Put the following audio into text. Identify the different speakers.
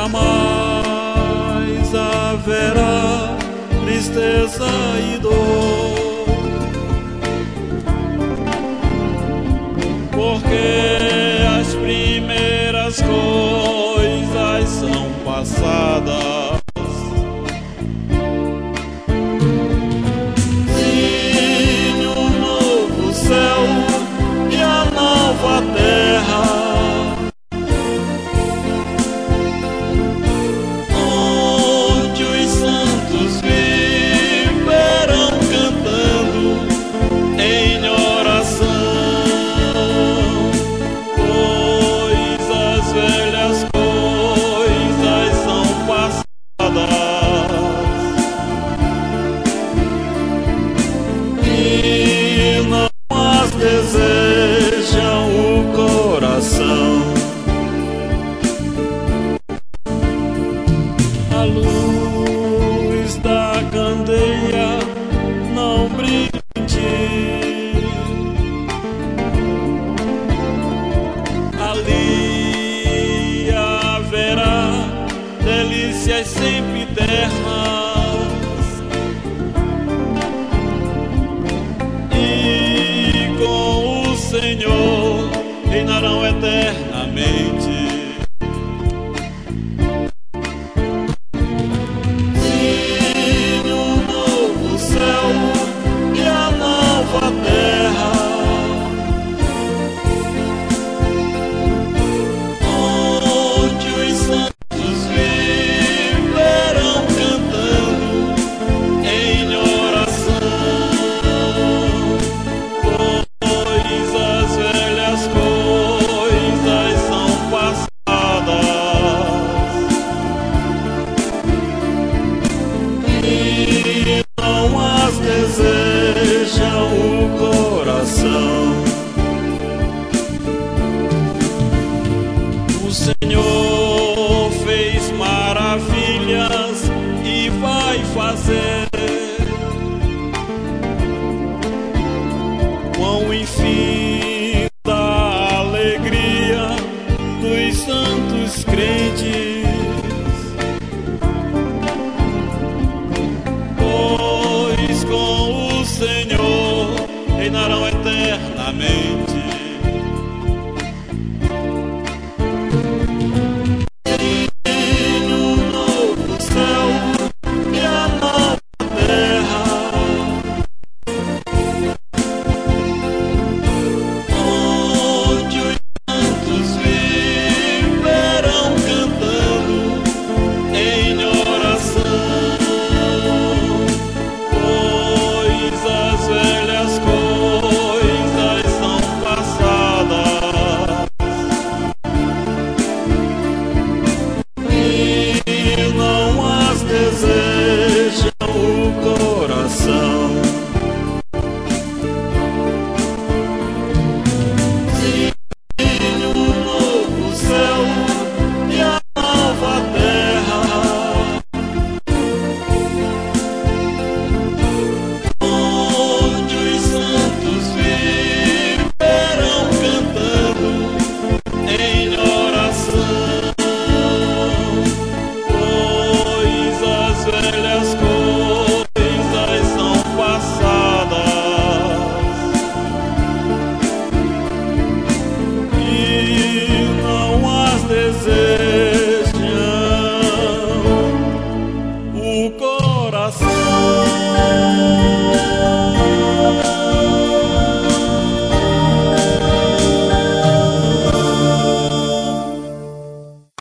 Speaker 1: jamais haverá tristeza e dor, porque as primeiras coisas são passadas. Sim, o novo céu e a nova terra, onde os santos viverão cantando em oração, pois as velhas coisas são passadas e não as desejam o coração. A luz da candeia não brilha em ti, ali haverá delícias sempre eternas, e com o Senhor reinarão eternamente. Sim, o novo céu e a nova terra, onde os santos viverão cantando em oração, pois as velhas coisas são passadas e não as desejam o coração. O Senhor